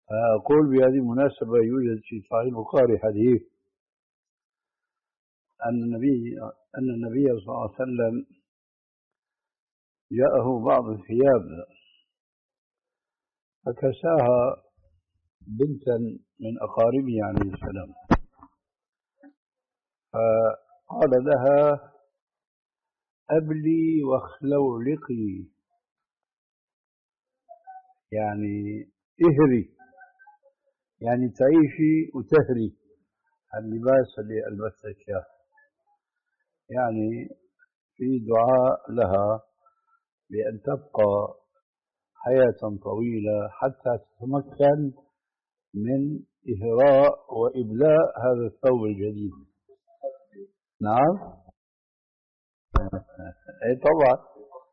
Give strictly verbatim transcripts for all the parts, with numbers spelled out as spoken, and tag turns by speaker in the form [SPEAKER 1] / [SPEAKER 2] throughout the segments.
[SPEAKER 1] أقول بهذه المناسبة يوجد في صحيح البخاري حديث أن النبي أن النبي صلى الله عليه وسلم جاءه بعض الثياب فكساها بنتا من أقاربه عليه السلام، فقال لها أبلي واخلولقي، يعني اهري، يعني تعيشي وتهري اللباس اللي ألبسك إياه، يعني في دعاء لها بأن تبقى حياة طويلة حتى تتمكن من إهراء وإبلاء هذا الثوب الجديد. نعم. أي طبعا.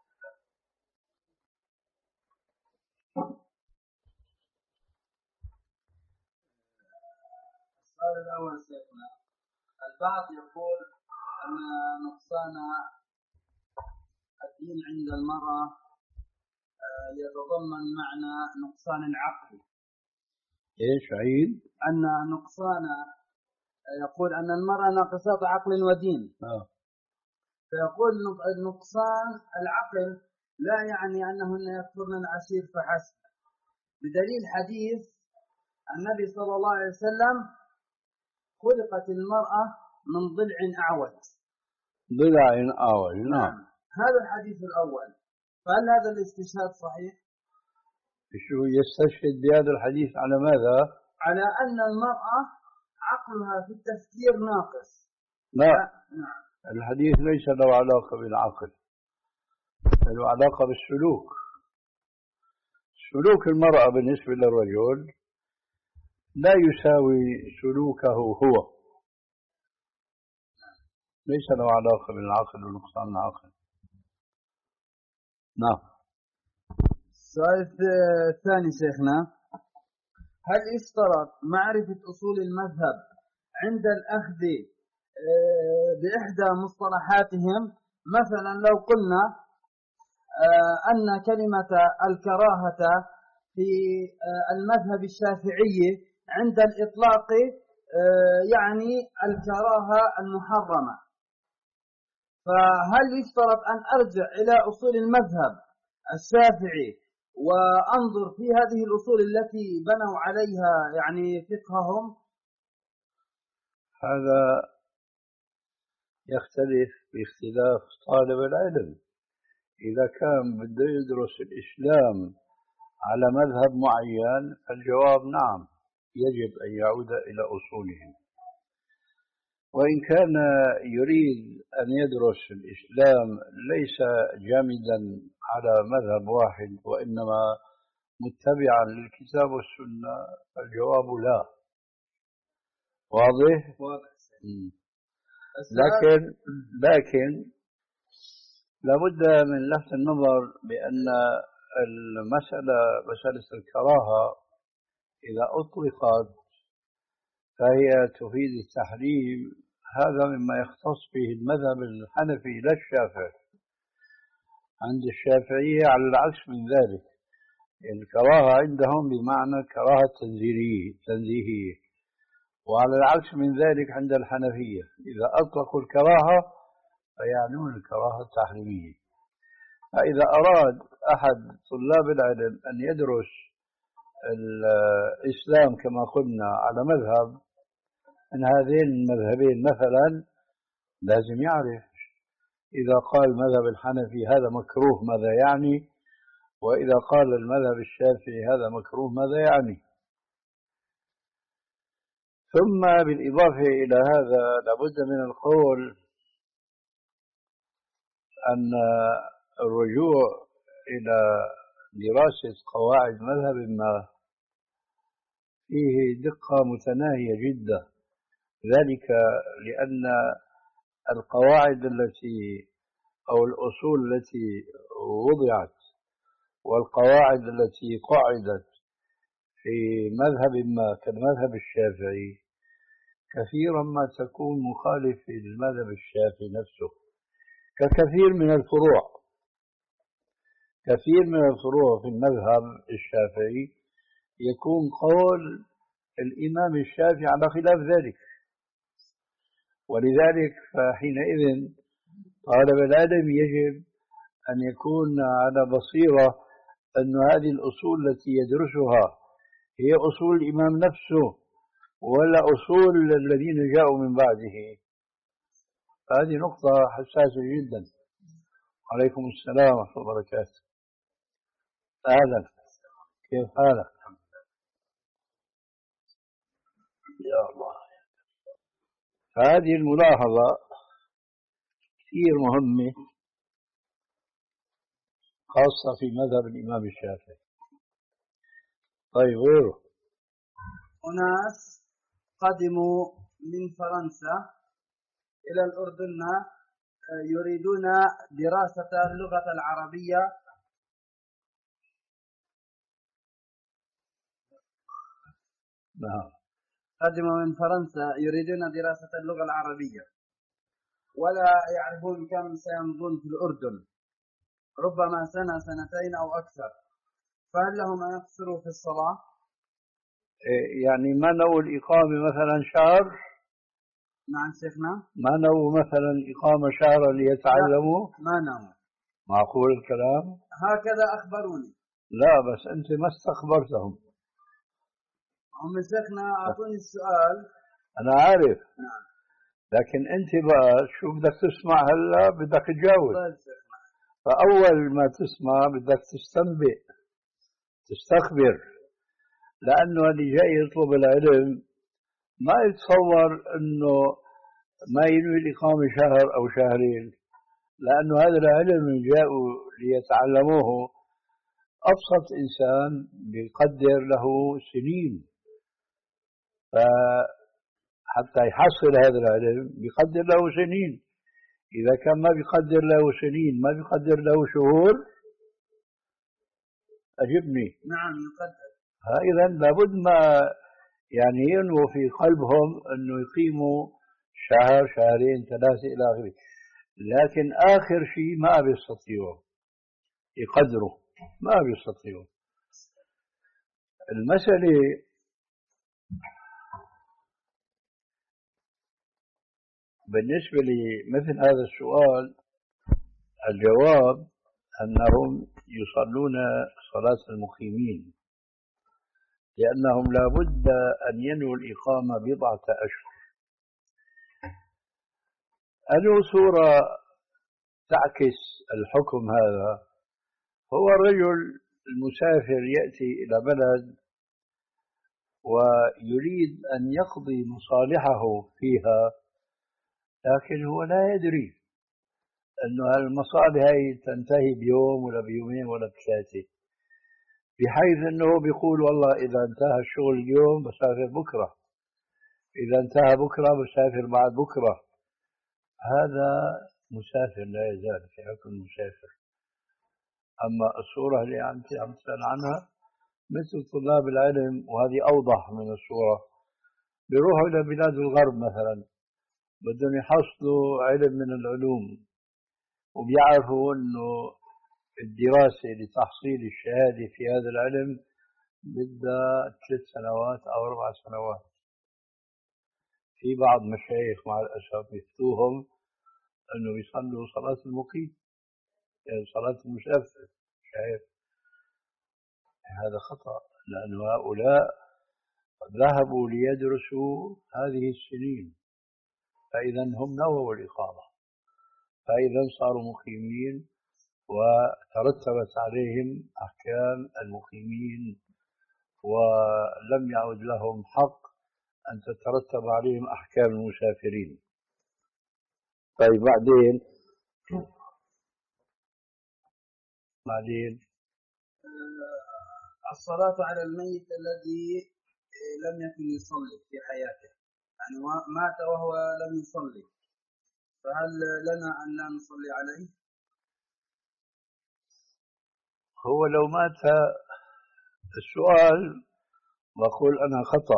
[SPEAKER 2] السؤال الأول سيدنا، البعض يقول أن نقصان الدين عند المرأة يتضمن معنى نقصان العقل.
[SPEAKER 1] إيش عيد؟
[SPEAKER 2] أن نقصان، يقول أن المرأة ناقصات عقل ودين.
[SPEAKER 1] آه.
[SPEAKER 2] فيقول نقصان العقل لا يعني أنهن يكفرن العشير فحسب، بدليل حديث النبي صلى الله عليه وسلم خلقت المرأة من ضلع أعوج.
[SPEAKER 1] ضلع أعوج. نعم.
[SPEAKER 2] هذا الحديث الأول، فهل هذا الاستشهاد صحيح؟
[SPEAKER 1] شو يستشهد بهذا الحديث على ماذا؟
[SPEAKER 2] على أن المرأة عقلها في التفكير ناقص.
[SPEAKER 1] لا. نعم. الحديث ليس له علاقة بالعقل، له علاقة بالسلوك. سلوك المرأة بالنسبة للرجل لا يساوي سلوكه هو، ليس له علاقة بالعقل ونقصان العقل. نعم.
[SPEAKER 2] السؤال الثاني شيخنا، هل يشترط معرفة أصول المذهب عند الأخذ بإحدى مصطلحاتهم؟ مثلا لو قلنا أن كلمة الكراهة في المذهب الشافعي عند الإطلاق يعني الكراهة المحرمة، فهل يشترط أن أرجع إلى أصول المذهب الشافعي وأنظر في هذه الأصول التي بنوا عليها يعني فقههم؟
[SPEAKER 1] هذا يختلف باختلاف طالب العلم. إذا كان بده يدرس الإسلام على مذهب معين فالجواب نعم، يجب أن يعود إلى أصولهم. وإن كان يريد أن يدرس الإسلام ليس جامدا على مذهب واحد وإنما متبعا للكتاب والسنة فالجواب لا. واضح؟
[SPEAKER 2] واضح.
[SPEAKER 1] لكن لكن لابد من لفت النظر بأن المسألة مسألة الكراهة إذا أطلقت فهي تفيد التحريم. هذا مما يختص به المذهب الحنفي لا الشافعي. عند الشافعية على العكس من ذلك، الكراهة عندهم بمعنى كراهة تنزيهية، وعلى العكس من ذلك عند الحنفية إذا أطلقوا الكراهة فيعنون الكراهة التحريمية. فإذا أراد أحد طلاب العلم أن يدرس الإسلام كما قلنا على مذهب من هذين المذهبين مثلا لازم يعرف إذا قال مذهب الحنفي هذا مكروه ماذا يعني، وإذا قال المذهب الشافعي هذا مكروه ماذا يعني. ثم بالإضافة إلى هذا لابد من القول أن الرجوع إلى دراسة قواعد مذهب ما فيه دقة متناهية جدا، ذلك لأن القواعد التي أو الأصول التي وضعت والقواعد التي قعدت في مذهب ما كالمذهب الشافعي كثيرا ما تكون مخالفة للمذهب الشافعي نفسه، ككثير من الفروع. كثير من الفروع في المذهب الشافعي يكون قول الإمام الشافعي على خلاف ذلك. ولذلك فحينئذ طالب العلم يجب أن يكون على بصيرة أن هذه الأصول التي يدرسها هي أصول الإمام نفسه ولا أصول الذين جاءوا من بعده. هذه نقطة حساسة جدا. عليكم السلام ورحمة الله وبركاته. أهلا، كيف حالك؟ يا الله. هذه الملاحظة كثير مهمة خاصة في مذهب الإمام الشافعي. طيب غيره؟
[SPEAKER 2] أناس قدموا من فرنسا إلى الأردن يريدون دراسة اللغة العربية
[SPEAKER 1] نعم.
[SPEAKER 2] قدموا من فرنسا يريدون دراسة اللغة العربية ولا يعرفون كم سيمضون في الأردن، ربما سنة سنتين أو أكثر، فهل لهم أن يقصروا في الصلاة؟
[SPEAKER 1] يعني ما نوع الإقامة مثلا شهر؟
[SPEAKER 2] نعم شيخنا.
[SPEAKER 1] ما نوع مثلا إقامة شهرا ليتعلموا؟
[SPEAKER 2] ما نوع.
[SPEAKER 1] معقول الكلام؟
[SPEAKER 2] هكذا أخبروني.
[SPEAKER 1] لا بس أنت ما استخبرتهم.
[SPEAKER 2] هم شيخنا أعطوني السؤال.
[SPEAKER 1] أنا عارف.
[SPEAKER 2] نعم.
[SPEAKER 1] لكن أنت بقى شو بدك تسمع هلا بدك تجاوب.
[SPEAKER 2] طيب شيخنا.
[SPEAKER 1] فأول ما تسمع بدك تستنبئ تستخبر، لأنه اللي جاي يطلب العلم ما يتصور أنه ما ينوي الإقامة شهر أو شهرين، لأنه هذا العلم جاءوا ليتعلموه. أبسط إنسان بيقدر له سنين، فحتى يحصل هذا العلم بيقدر له سنين. إذا كان ما بيقدر له سنين ما بيقدر له شهور، أجبني.
[SPEAKER 2] نعم يقدر.
[SPEAKER 1] إذا لابد ما يعني ينووا في قلبهم أنه يقيموا شهر شهرين ثلاثة إلى آخره، لكن آخر شيء ما بيستطيعوا يقدروا، ما بيستطيعوا. المسألة بالنسبة لمثل هذا السؤال الجواب أنهم يصلون صلاة المقيمين، لأنهم لا بد أن ينووا الإقامة بضعة أشهر. أنه صورة تعكس الحكم هذا. هو الرجل المسافر يأتي إلى بلد ويريد أن يقضي مصالحه فيها، لكن هو لا يدري أن المصالح هي تنتهي بيوم ولا بيومين ولا بثلاثة، بحيث أنه بيقول والله إذا انتهى الشغل اليوم بسافر بكرة، إذا انتهى بكرة بسافر بعد بكرة. هذا مسافر لا يزال في حكم المسافر. أما الصورة اللي أنت عم تسأل عنها مثل طلاب العلم، وهذه أوضح من الصورة، بيروحوا إلى بلاد الغرب مثلا بدهم يحصلوا علم من العلوم، وبيعرفوا أنه الدراسة لتحصيل الشهادة في هذا العلم بدها ثلاث سنوات أو أربع سنوات. في بعض مشايخ مع الأسف يفتوهم أنه يصلوا صلاة المقيم، يعني صلاة المسافر. شايف هذا خطأ، لأن هؤلاء ذهبوا ليدرسوا هذه السنين، فإذا هم نووا الإقامة، فإذا صاروا مقيمين وترتبت عليهم أحكام المقيمين، ولم يعد لهم حق أن تترتب عليهم أحكام المسافرين. طيب بعدين بعدين
[SPEAKER 2] الصلاة على الميت الذي لم يكن يصلي في حياته، يعني مات وهو لم يصلي، فهل لنا أن لا نصلي عليه؟
[SPEAKER 1] هو لو مات، السؤال بقول أنا خطأ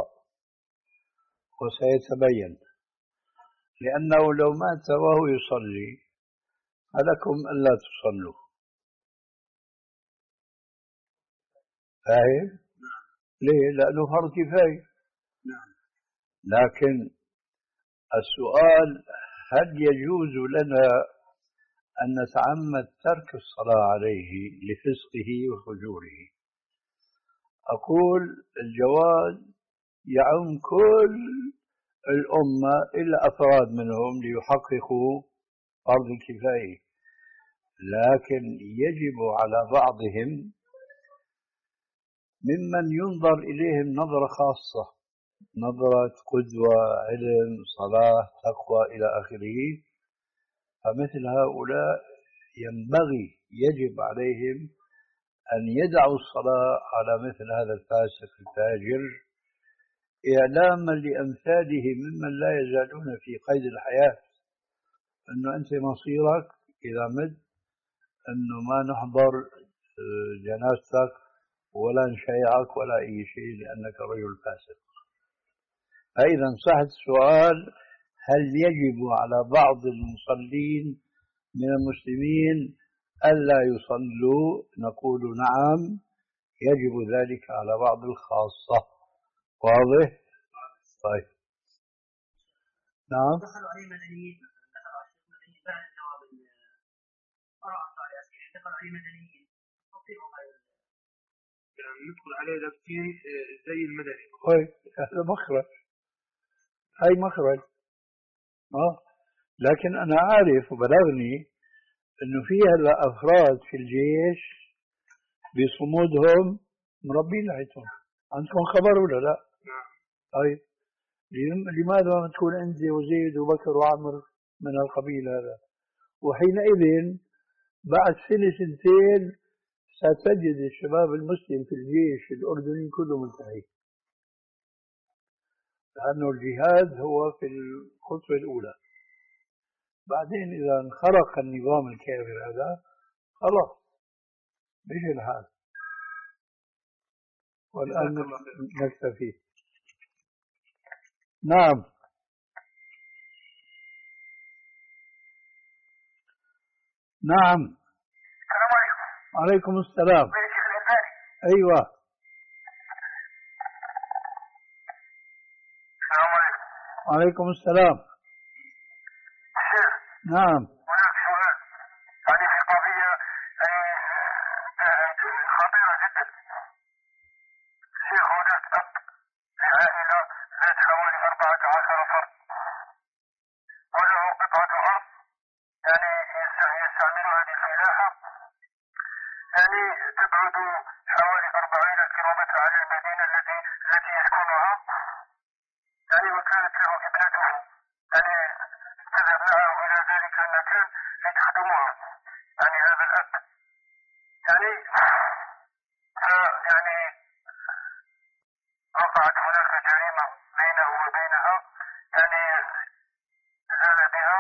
[SPEAKER 1] وسيتبين، لأنه لو مات وهو يصلي فلكم ألا تصلوا. فاهم؟ ليه؟ لأنه فرض كفاية.
[SPEAKER 2] نعم.
[SPEAKER 1] لكن السؤال هل يجوز لنا أن نتعمد ترك الصلاة عليه لفسقه وفجوره؟ أقول الجواز يعم كل الأمة إلا أفراد منهم ليحققوا فرض الكفاية، لكن يجب على بعضهم ممن ينظر إليهم نظرة خاصة، نظرة قدوة، علم، صلاة، تقوى إلى آخره، فمثل هؤلاء ينبغي يجب عليهم أن يدعوا الصلاة على مثل هذا الفاسق الفاجر، إعلاما لأمثاله ممن لا يزالون في قيد الحياة أنه أنت مصيرك إذا مت أنه ما نحضر جنازتك ولا نشيعك ولا أي شيء لأنك رجل فاسق. فإذا صح السؤال هل يجب على بعض المصلين من المسلمين ألا يصلوا؟ نقول نعم، يجب ذلك على بعض الخاصة. واضح؟ طيب. نعم.
[SPEAKER 3] دخلوا عليه مدنيين، دخلوا عليه مدنيين بعد الجواب قرأ على أسئلة، دخلوا عليه مدنيين تصيبهم يعني ندخل عليه لابسين زي المدني.
[SPEAKER 1] طيب هذا مخرج، هاي مخرج. اه لكن أنا عارف وبلغني إنه في هلا أفراد في الجيش بصمودهم مربين لحيتهم. عندكم خبر ولا لا؟
[SPEAKER 3] نعم.
[SPEAKER 1] طيب لماذا ما تكون أنت وزيد وبكر وعمر من القبيل هذا؟ وحينئذ بعد سنة سنتين ستجد الشباب المسلم في الجيش الأردني كله ملتحي، لأنه الجهاد هو في الخطوة الأولى. بعدين إذا انخرق النظام الكافر هذا خلاص مشي الحال. والآن نكتفي. نعم. نعم.
[SPEAKER 3] السلام عليكم.
[SPEAKER 1] عليكم السلام. أيوة.
[SPEAKER 3] السلام عليكم.
[SPEAKER 1] وعليكم السلام.
[SPEAKER 3] شيخ.
[SPEAKER 1] نعم.
[SPEAKER 3] هناك سؤال يعني في قضية يعني خطيرة جدا. شيخ هناك أب لعائلة ذات حوالي أربعة عشر فرد وله قطعة أرض يعني يستعملها للفلاحة، يعني تبعد حوالي أربعين كيلومتر عن المدينة التي التي يسكنها، يعني وكانت له ابنته يعني تذهب معه إلى ذلك المكان لتخدمها، يعني هذا الأب يعني يعني وقعت هناك جريمة بينه وبينها، يعني زال بها،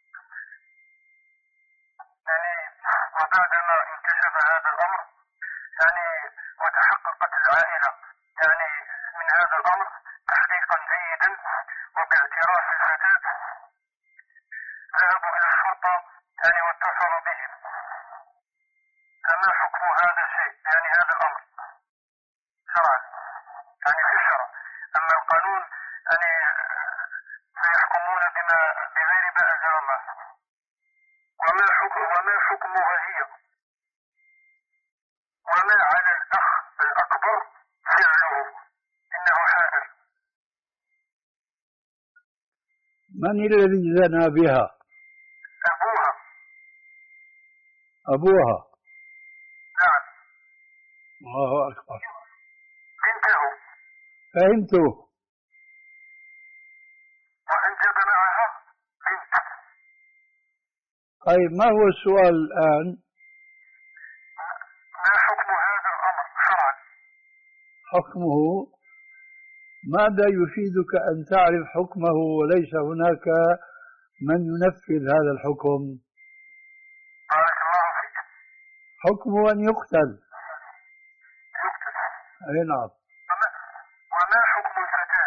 [SPEAKER 3] يعني وبعدما انكشف هذا الأمر يعني وتحققت العائلة يعني من هذا الأمر تحقيقا جيدا وباعتراف الفتاة، ذهبوا إلى الشرطة يعني واتصلوا بهم. فما حكم هذا الشيء يعني هذا الأمر شرعا يعني في الشرع؟ أما القانون يعني سيحكمون بما بغير ما أنزل الله. وما حكم وما حكمها هي؟ وما على الأخ الأكبر فعله؟ إنه حادث.
[SPEAKER 1] من الذي زنى بها؟
[SPEAKER 3] أبوها.
[SPEAKER 1] أبوها.
[SPEAKER 3] نعم.
[SPEAKER 1] الله أكبر.
[SPEAKER 3] بنته.
[SPEAKER 1] فهمته.
[SPEAKER 3] وأنجب معها بنت.
[SPEAKER 1] طيب ما هو السؤال الآن؟
[SPEAKER 3] ما حكم هذا الأمر شرعا؟
[SPEAKER 1] حكمه ماذا يفيدك أن تعرف حكمه وليس هناك من ينفذ هذا الحكم؟
[SPEAKER 3] بارك الله فيك.
[SPEAKER 1] حكمه أن يقتل.
[SPEAKER 3] يقتل.
[SPEAKER 1] أي نعم.
[SPEAKER 3] وما, وما حكم الفتاة؟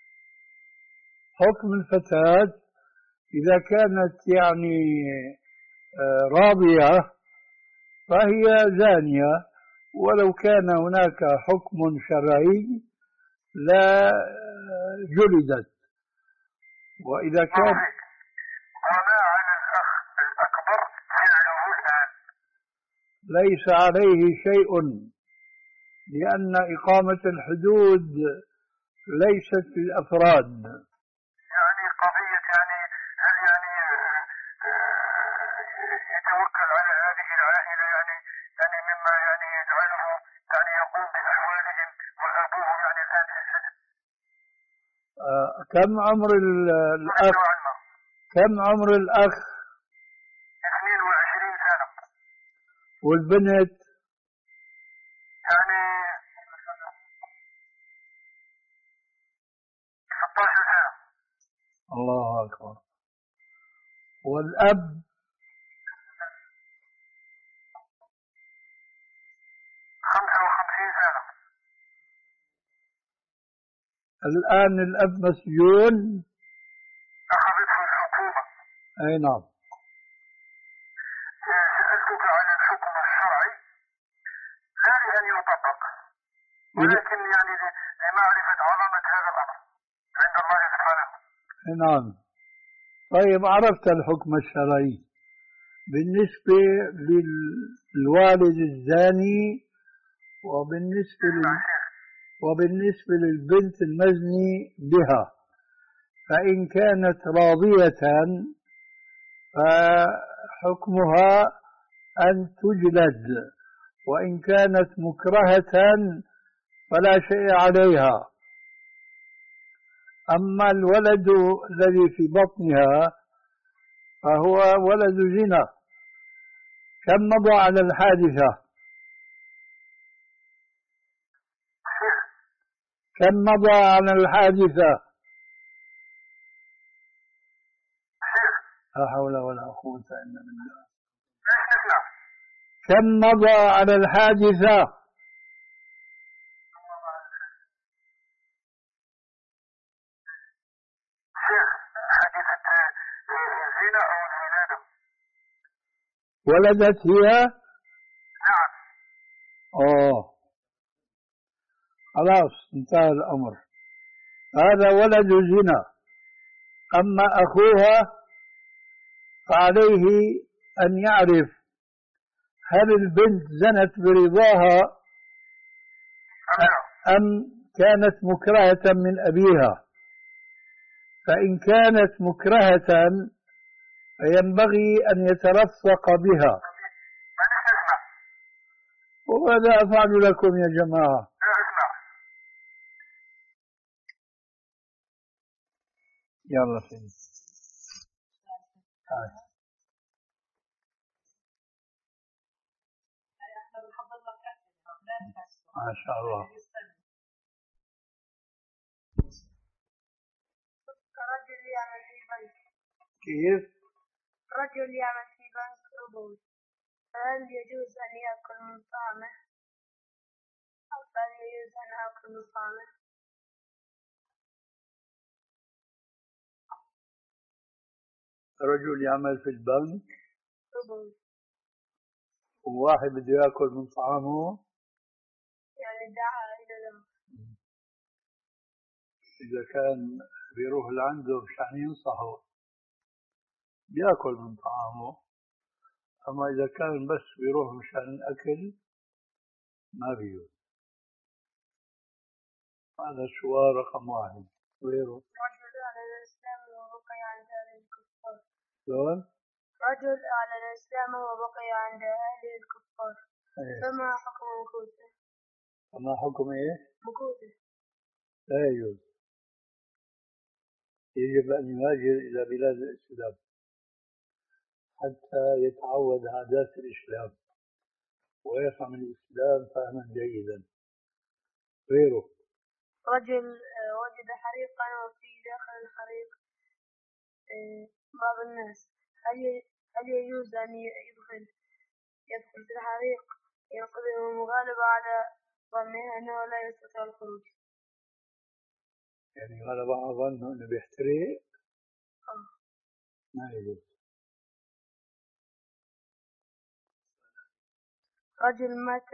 [SPEAKER 1] حكم الفتاة إذا كانت يعني راضية فهي زانية، ولو كان هناك حكم شرعي لا جلدت. وإذا كان
[SPEAKER 4] وما على الأخ الأكبر فعله الآن؟
[SPEAKER 1] ليس عليه شيء، لأن إقامة الحدود ليست للأفراد.
[SPEAKER 4] يعني قضية يعني هل يعني يتوكل على هذه العائلة يعني يعني مما يعني يجعله يعني يقوم بأحوالهم وأبوه يعني الآن في السجن؟
[SPEAKER 1] آه كم عمر الأخ؟ كم عمر الأخ؟
[SPEAKER 4] اثنين وعشرين سنة.
[SPEAKER 1] والبنت؟
[SPEAKER 4] يعني ستة عشر سنة.
[SPEAKER 1] الله أكبر. والأب؟
[SPEAKER 4] خمسة وخمسين سنة.
[SPEAKER 1] الآن الأب مسجون؟
[SPEAKER 4] أخذته الحكومة.
[SPEAKER 1] أي نعم.
[SPEAKER 4] سألتك على الحكم الشرعي لا لأن يطبق، ولكن يعني لمعرفة عظمة هذا الأمر عند الله سبحانه.
[SPEAKER 1] نعم. طيب، عرفت الحكم الشرعي بالنسبة للوالد الزاني وبالنسبة لل... وبالنسبة للبنت المزني بها، فإن كانت راضية فحكمها أن تجلد، وإن كانت مكرهة فلا شيء عليها. أما الولد الذي في بطنها فهو ولد زنا. كم مضى على الحادثة؟ كم مضى على الحادثة؟ لا حول ولا قوة إلا بالله. كم مضى على الحادثة؟ ولدت هي؟
[SPEAKER 4] نعم.
[SPEAKER 1] أوه، خلاص انتهى الأمر. هذا ولد زنا. أما أخوها فعليه أن يعرف هل البنت زنت برضاها أم كانت مكرهة من أبيها. فإن كانت مكرهة فينبغي أن يترفق بها. وماذا أفعل لكم يا جماعة؟ يلا سيدي. ما شاء الله.
[SPEAKER 5] رجل يعمل في بنك.
[SPEAKER 1] كيف؟
[SPEAKER 5] رجل يعمل في بنك ربوي، فهل يجوز أن يأكل من طعامه؟ أو هل يجوز أن آكل من طعامه؟
[SPEAKER 1] رجل يعمل في البنك
[SPEAKER 5] ربوي،
[SPEAKER 1] وواحد بده يأكل من طعامه،
[SPEAKER 5] يعني دعا إلى ذلك.
[SPEAKER 1] إذا كان بيروح لعنده مشان ينصحه بيأكل من طعامه، أما إذا كان بس بيروح مشان الأكل ما بيجوز. هذا السؤال رقم واحد. غيره؟
[SPEAKER 5] رجل على الإسلام وبقي عند أهل الكفار.
[SPEAKER 1] شلون؟
[SPEAKER 5] رجل على الإسلام وبقي عند أهل الكفار. أيه. فما حكم مكوثه؟
[SPEAKER 1] فما حكم إيه؟
[SPEAKER 5] مكوثه
[SPEAKER 1] لا يجوز. يجب أن يهاجر إلى بلاد الإسلام حتى يتعود عادات الإسلام ويفهم الإسلام فهما جيدا. غيره؟
[SPEAKER 5] رجل وجد حريقا وفي داخل الحريق بعض الناس، هل هل يجوز أن يدخل يدخل في الحريق ينقذه مغالبة على ظنه أنه لا يستطيع الخروج؟
[SPEAKER 1] يعني غالبا على ظنه أنه بيحترق؟
[SPEAKER 5] آه.
[SPEAKER 1] ما يجوز.
[SPEAKER 5] رجل مات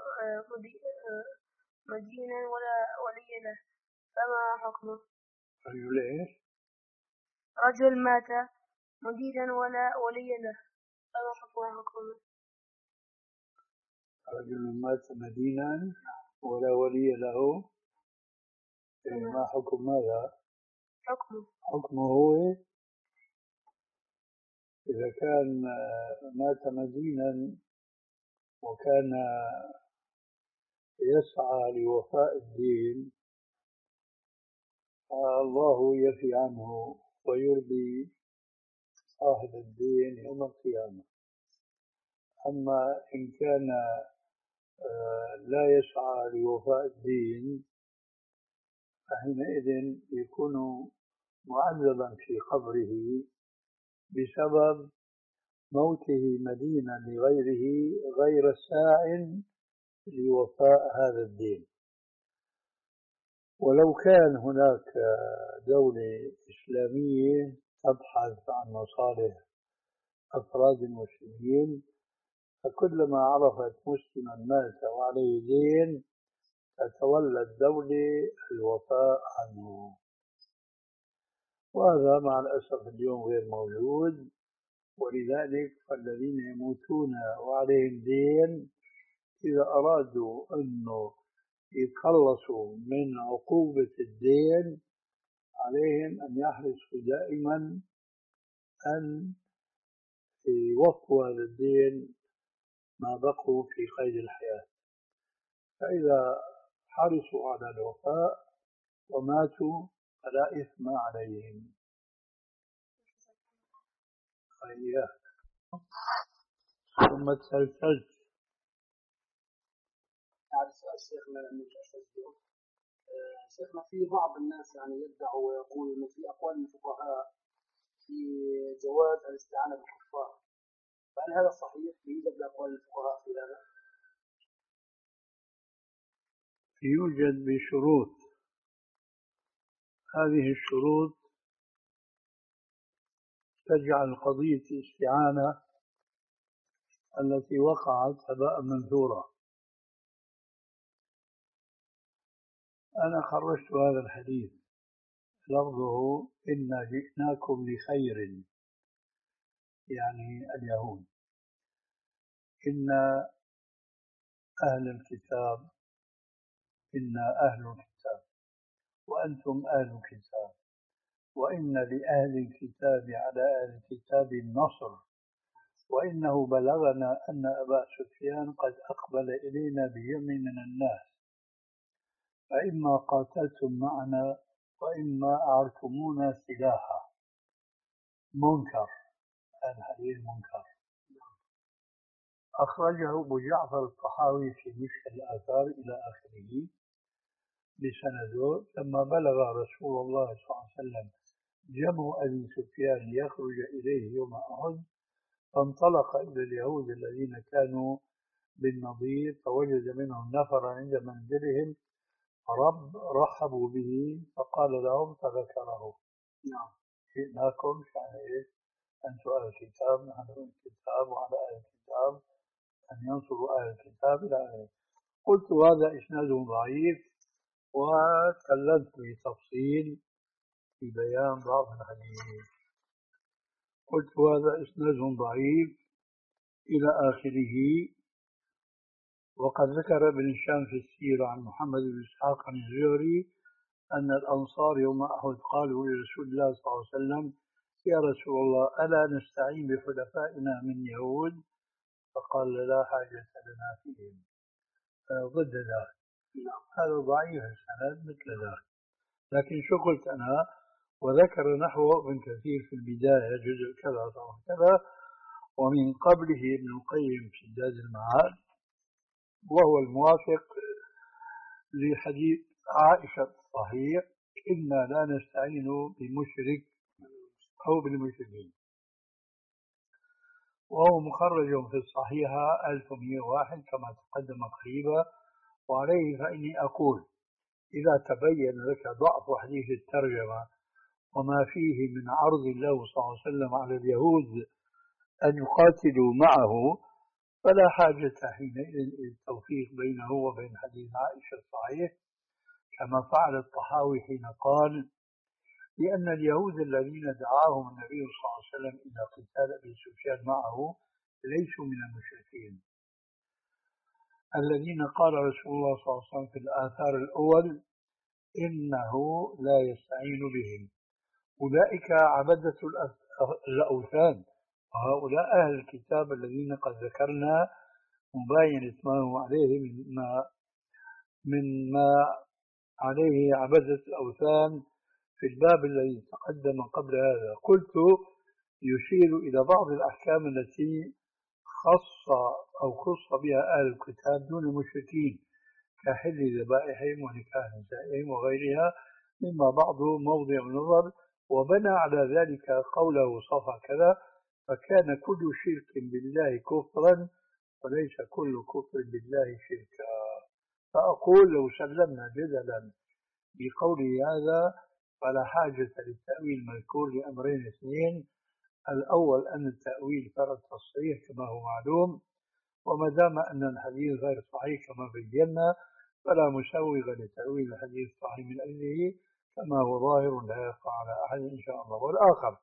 [SPEAKER 5] مدينا ولا ولي له فما حكمه؟
[SPEAKER 1] رجل إيش؟
[SPEAKER 5] رجل مات مدينا ولا ولي له فما حكمه حكمه؟
[SPEAKER 1] رجل مات مدينا ولا ولي له، ما حكم ماذا؟
[SPEAKER 5] حكمه
[SPEAKER 1] حكمه هو إذا كان مات مدينا وكان يسعى لوفاء الدين الله يفي عنه ويرضي صاحب الدين يوم القيامة. أما إن كان لا يسعى لوفاء الدين فحينئذ يكون معذبا في قبره بسبب موته مدينا لغيره غير ساع لوفاء هذا الدين. ولو كان هناك دولة إسلامية تبحث عن مصالح أفراد المسلمين فكلما عرفت مسلما مات وعليه دين تتولى الدولة الوفاء عنه، وهذا مع الأسف اليوم غير موجود. ولذلك فالذين يموتون وعليهم دين إذا أرادوا أنه يتخلصوا من عقوبة الدين عليهم أن يحرصوا دائما أن يوفوا هذا الدين ما بقوا في قيد الحياة. فإذا حرصوا على الوفاء وماتوا فلا إثم عليهم. خيرات ثم تسلسلت.
[SPEAKER 3] هذا سؤال شيخنا من أساسه. شيخنا في بعض الناس يعني يدعوا ويقول إنه في أقوال الفقهاء في جواز الاستعانة بالكفار، فهل هذا صحيح؟ يوجد أقوال الفقهاء في هذا؟
[SPEAKER 1] يوجد بشروط، هذه الشروط تجعل قضية الاستعانة التي وقعت هباء منثورا. أنا خرجت هذا الحديث لفظه إنا جئناكم لخير، يعني اليهود، إن أهل الكتاب إنا أهل الكتاب وأنتم أهل الكتاب وإن لأهل الكتاب على أهل الكتاب النصر وإنه بلغنا أن أبا سفيان قد أقبل إلينا بجمع من الناس فإما قاتلتم معنا وإما أعرتمونا سلاحا. منكر، الحديث منكر. أخرجه أبو جعفر الطحاوي في مشكل الآثار إلى آخره بسنده. لما بلغ رسول الله صلى الله عليه وسلم جمع أبي سفيان ليخرج إليه يوم أحد فانطلق إلى اليهود الذين كانوا بالنضير فوجد منهم نفرا عند منزلهم رب رحبوا به فقال لهم فذكره. نعم جئناكم يعني إيه؟ أنتم أهل الكتاب نحن أهل الكتاب وعلى أهل الكتاب أن ينصروا أهل الكتاب إلى آخره. قلت هذا إسناد ضعيف وتكلمت بتفصيل في بيان ضعف الحديث. قلت هذا إسناد ضعيف إلى آخره. وقد ذكر ابن هشام في السيرة عن محمد بن إسحاق عن الزهري أن الأنصار يوم أحد قالوا لرسول الله صلى الله عليه وسلم يا رسول الله ألا نستعين بخلفائنا من يهود؟ فقال لا حاجة لنا فيهم ضد ذلك. هذا ضعيف السند مثل ذلك. لكن شو قلت أنا وذكر نحوه ابن كثير في البداية جزء كذا كذا ومن قبله ابن القيم في زاد المعاد وهو الموافق لحديث عائشة الصحيح إنا لا نستعين بمشرك أو بالمشركين، وهو مخرج في الصحيحة ألف ومئة وواحد كما تقدم قريبا. وعليه فإني أقول إذا تبين لك ضعف حديث الترجمة وما فيه من عرض الله صلى الله عليه وسلم على اليهود أن يقاتلوا معه فلا حاجة حينئذ إلى التوفيق بينه وبين حديث عائشة الصحيح، كما فعل الطحاوي حين قال: لأن اليهود الذين دعاهم النبي صلى الله عليه وسلم إلى قتال أبي سفيان معه ليسوا من المشركين الذين قال رسول الله صلى الله عليه وسلم في الآثار الأول إنه لا يستعين بهم. أولئك عبدة الأوثان، وهؤلاء أهل الكتاب الذين قد ذكرنا مباين اسمهم عليه مما مما عليه عبدة الأوثان في الباب الذي تقدم قبل هذا. قلت: يشير إلى بعض الأحكام التي خص أو خص بها أهل الكتاب دون المشركين، كحل ذبائحهم ونكاح نسائهم وغيرها، مما بعضه موضع نظر، وبنى على ذلك قوله صفا كذا: فكان كل شرك بالله كفرا وليس كل كفر بالله شركا. فأقول: لو سلمنا جدلا بقوله هذا فلا حاجة للتأويل المذكور لأمرين اثنين: الأول أن التأويل فرض تصريح كما هو معلوم، وما دام أن الحديث غير صحيح كما بينا فلا مسوغ لتأويل الحديث الصحيح من أجله كما هو ظاهر لا يخفى على أحد إن شاء الله. والآخر: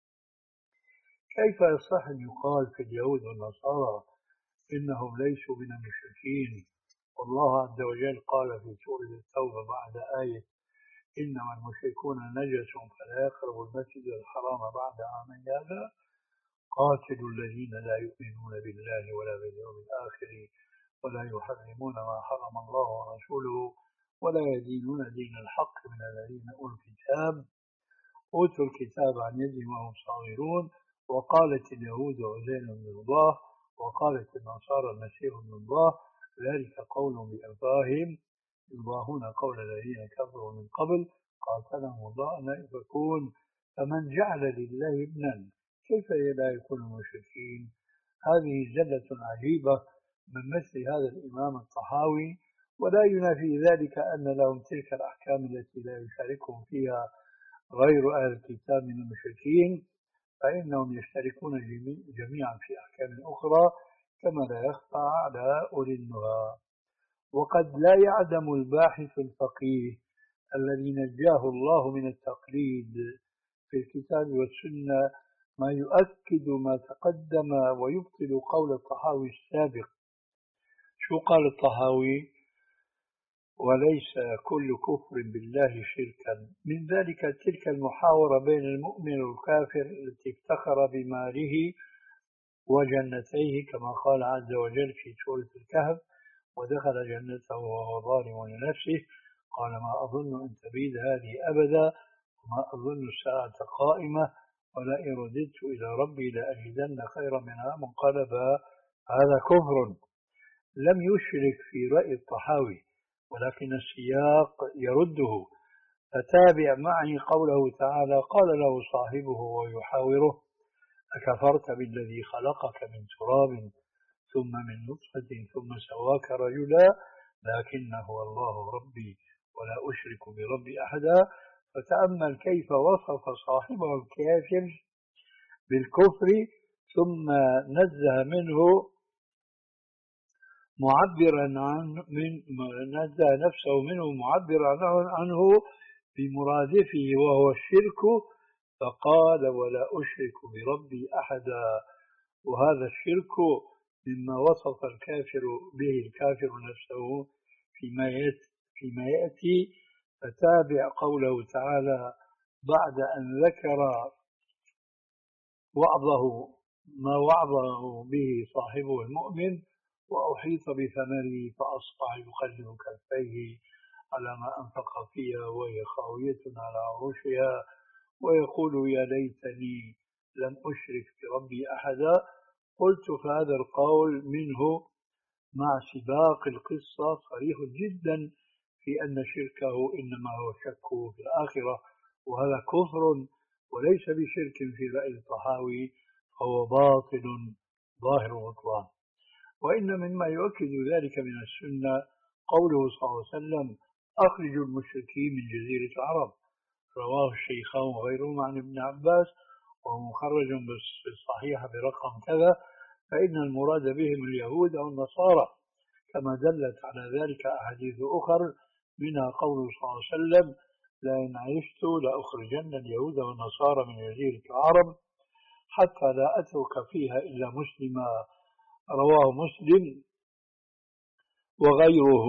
[SPEAKER 1] كيف يصح أن يقال في اليهود والنصارى إنهم ليسوا من المشركين، والله عز وجل قال في سورة التوبة بعد آية إنما المشركون نجس فلا يقربوا المسجد الحرام بعد عامي هذا: قاتلوا الذين لا يؤمنون بالله ولا باليوم الآخر ولا يحرمون ما حرم الله ورسوله ولا يدينون دين الحق من الذين أوتوا الكتاب أوتوا الكتاب عن يدهم وهم صاغرون. وقالت اليهود عزير من الله وقالت النصارى المسيح من الله، ذلك قول بأفواههم يضاهون قول الذين كفروا من قبل قاتلهم الله أن يؤفكون. فمن جعل لله ابنا كيف لا يكون المشركين؟ هذه زلة عجيبة من مثل هذا الإمام الطحاوي، ولا ينافي ذلك أن لهم تلك الأحكام التي لا يشاركهم فيها غير أهل الكتاب من المشركين، فإنهم يشتركون جميعا في أحكام أخرى كما لا يخفى على أولي النهى. وقد لا يعدم الباحث الفقيه الذي نجاه الله من التقليد في الكتاب والسنة ما يؤكد ما تقدم ويبطل قول الطحاوي السابق. شو قال الطحاوي؟ وليس كل كفر بالله شركا. من ذلك تلك المحاورة بين المؤمن والكافر التي افتخر بماله وجنتيه كما قال عز وجل في سورة الكهف: ودخل جنته وهو ظالم لنفسه قال ما أظن أن تبيد هذه أبدا وما أظن الساعة قائمة ولئن رددت إلى ربي لأجدن خيرا منها منقلبا. هذا كفر لم يشرك في رأي الطحاوي، ولكن السياق يرده. فتابع معي قوله تعالى: قال له صاحبه ويحاوره: أكفرت بالذي خلقك من تراب ثم من نطفة ثم سواك رجلا لكن هو الله ربي ولا أشرك بربي أحدا. فتأمل كيف وصف صاحبه الكافر بالكفر ثم نزه منه معبرا عن من نزه نفسه منه معبرا عنه بمرادفه وهو الشرك، فقال: ولا أشرك بربي أحدا. وهذا الشرك مما وصف الكافر به الكافر نفسه فيما يأتي, فيما يأتي. فتابع قوله تعالى بعد أن ذكر وعظه ما وعظه به صاحبه المؤمن: وأحيط بثمره فأصبح يقلب كفيه على ما أنفق فيها وهي خاوية على عروشها ويقول يا ليتني لم أشرك بربي أحدا. قلت: فهذا القول منه مع سباق القصة صريح جدا في أن شركه إنما هو شكه في الآخرة، وهذا كفر وليس بشرك في رأي الطحاوي، فهو باطل ظاهر بطلان. وإن مما يؤكد ذلك من السنة قوله صلى الله عليه وسلم: أخرجوا المشركين من جزيرة العرب، رواه الشيخان وغيرهما عن ابن عباس وهو مخرج بالصحيح برقم كذا. فإن المراد بهم اليهود أو النصارى، كما دلت على ذلك أحاديث أخر، منها قوله صلى الله عليه وسلم: لئن عشت لأخرجن اليهود والنصارى من جزيرة العرب حتى لا أترك فيها إلا مسلما، رواه مسلم وغيره.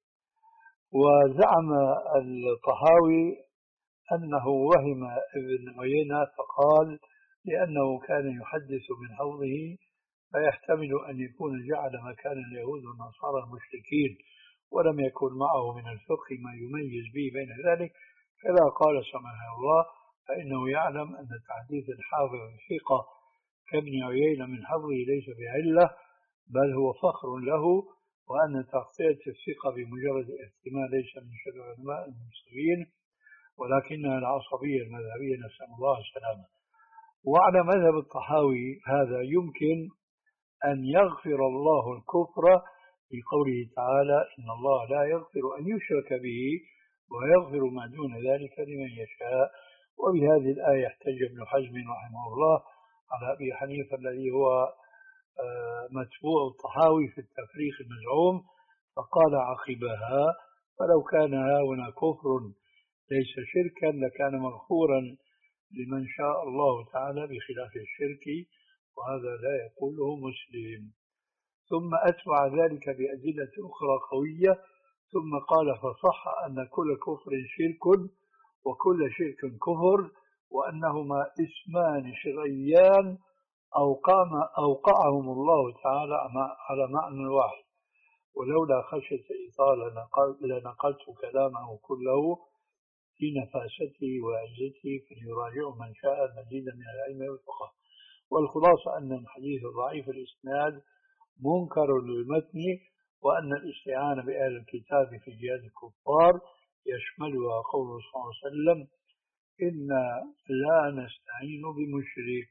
[SPEAKER 1] وزعم الطحاوي أنه وهم ابن عيينة فقال: لأنه كان يحدث من حوضه فيحتمل أن يكون جعل مكان اليهود والنصارى المشركين، ولم يكن معه من الفقه ما يميز به بين ذلك، كذا قال سبحانه الله: فإنه يعلم أن تحديث الحافظ الثقة كابن عيينة من حظه ليس بعلة، بل هو فخر له، وأن تغطية الثقة بمجرد الاحتمال ليس من شر العلماء المسلمين، ولكنها العصبية المذهبية، نسأل الله السلامة. وعلى مذهب الطحاوي هذا يمكن أن يغفر الله الكفر لقوله تعالى: إن الله لا يغفر أن يشرك به ويغفر ما دون ذلك لمن يشاء. وبهذه الآية احتج ابن حزم رحمه الله على أبي حنيفة الذي هو متبوع الطحاوي في التفريق المزعوم، فقال عقبها: فلو كان هنا كفر ليس شركا لكان مغفورا لمن شاء الله تعالى بخلاف الشرك، وهذا لا يقوله مسلم. ثم أتبع ذلك بأدلة أخرى قوية، ثم قال: فصح أن كل كفر شرك وكل شرك كفر، وأنهما اسمان شرعيان أوقام أوقعهم الله تعالى على معنى واحد، ولولا خشية الإطالة لنقلت كلامه كله لنفاسته وعزته، فليراجعه من شاء مزيدا من العلم والفقه. والخلاصة أن الحديث ضعيف الإسناد منكر للمتن، وأن الاستعانة بأهل الكتاب في جهاد الكفار يشملها قوله صلى الله عليه وسلم: إنا لا نستعين بمشرك.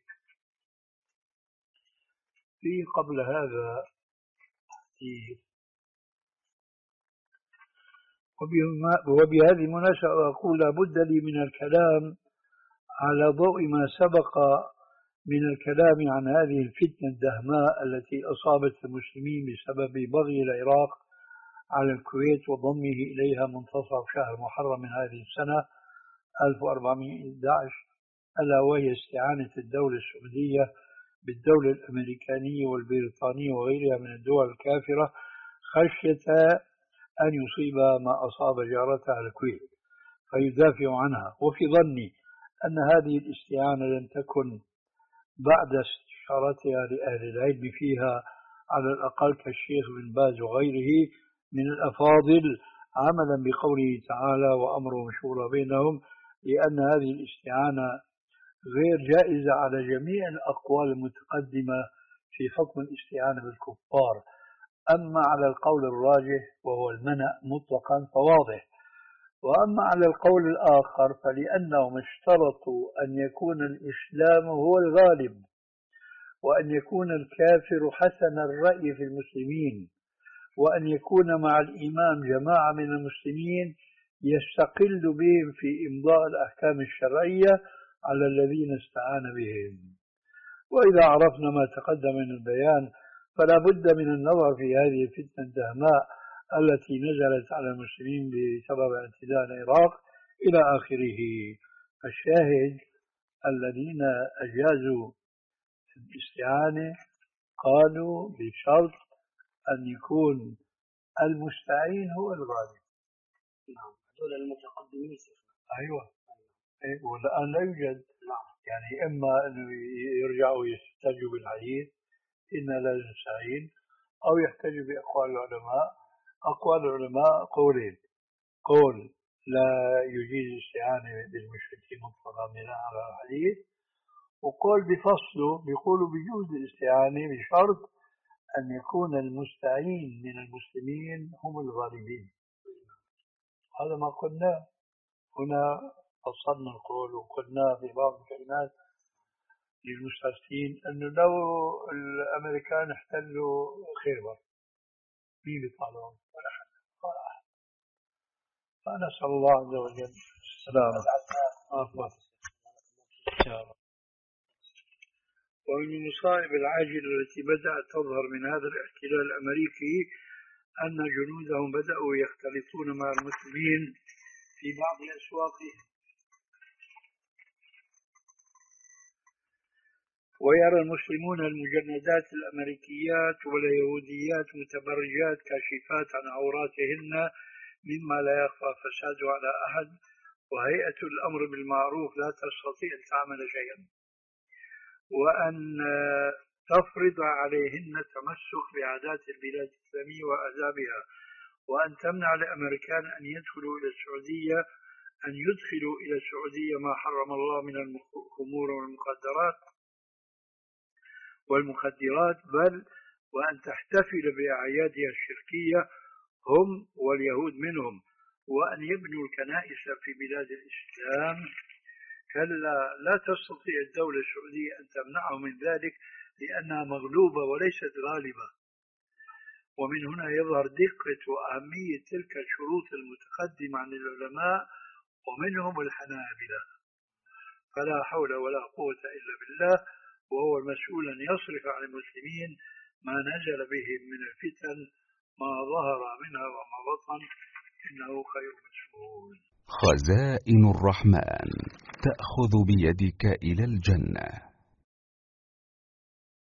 [SPEAKER 1] في قبل هذا حديث، وبهذه المناسبة أقول لابد لي من الكلام على ضوء ما سبق من الكلام عن هذه الفتنة الدهماء التي أصابت المسلمين بسبب بغي العراق على الكويت وضمه إليها منتصف شهر محرم من هذه السنة ألف وأربعمائة وأحد عشر، ألا وهي استعانة الدولة السعودية بالدولة الأمريكانية والبريطانية وغيرها من الدول الكافرة خشية أن يصيب ما أصاب جارتها الكويت فيدافع عنها. وفي ظني أن هذه الاستعانة لم تكن بعد استشارتها لأهل العلم فيها على الأقل كالشيخ بن باز وغيره من الأفاضل، عملا بقوله تعالى: وأمرهم شورى بينهم، لأن هذه الاستعانة غير جائزة على جميع الأقوال المتقدمة في حكم الاستعانة بالكفار. أما على القول الراجح وهو المنع مطلقا فواضح، وأما على القول الآخر فلأنهم اشترطوا أن يكون الإسلام هو الغالب، وأن يكون الكافر حسن الرأي في المسلمين، وأن يكون مع الإمام جماعة من المسلمين يستقل بهم في إمضاء الأحكام الشرعية على الذين استعان بهم. وإذا عرفنا ما تقدم من البيان فلا بد من النظر في هذه الفتنة الدهماء التي نزلت على المسلمين بسبب اعتداء العراق إلى آخره. الشاهد: الذين أجازوا الاستعانة قالوا بشرط أن يكون المستعين هو الغالب.
[SPEAKER 3] نعم، هذول المتقدمين.
[SPEAKER 1] أيوة، أيوة. والآن لا يوجد. يعني إما أن يرجعوا يحتجوا بالحديث إن لا نستعين، أو يحتجوا بأقوال العلماء. أقوال العلماء قولين: قول لا يجيز الاستعانة بالمشركين مطلقا بناء على الحديث، وقول بفصله بيقولوا بيجوز الاستعانة بشرط أن يكون المستعين من المسلمين هم الغالبين. هذا ما قلنا هنا، فصلنا القول وقلنا في بعض الكلمات للمستفتين أنه لو الأمريكان احتلوا خيبر مين بيطلع لهم؟ ولا حد. فنسأل الله عز وجل السلامة. ومن المصائب العاجلة التي بدأت تظهر من هذا الاحتلال الأمريكي أن جنودهم بدأوا يختلطون مع المسلمين في بعض أسواقهم، ويرى المسلمون المجندات الأمريكيات واليهوديات متبرجات كاشفات عن عوراتهن مما لا يخفى فساده على أحد، وهيئة الأمر بالمعروف لا تستطيع أن تعمل شيئا، وأن تفرض عليهن التمسك بعادات البلاد الإسلامية وآدابها، وأن تمنع الأمريكان أن يدخلوا إلى السعودية أن يدخلوا إلى السعودية ما حرم الله من الخمور والمخدرات والمخدرات بل وأن تحتفل بأعيادها الشركية هم واليهود منهم، وأن يبنوا الكنائس في بلاد الإسلام. كلا، لا تستطيع الدولة السعودية أن تمنعهم من ذلك لأنها مغلوبة وليست غالبة. ومن هنا يظهر دقة وأهمية تلك الشروط المتقدمة عن العلماء ومنهم الحنابلة. فلا حول ولا قوة إلا بالله، وهو المسؤول أن يصرف عن المسلمين ما نزل بهم من الفتن ما ظهر منها وما بطن، إنه خير مسؤول.
[SPEAKER 6] خزائن الرحمن تأخذ بيدك إلى الجنة.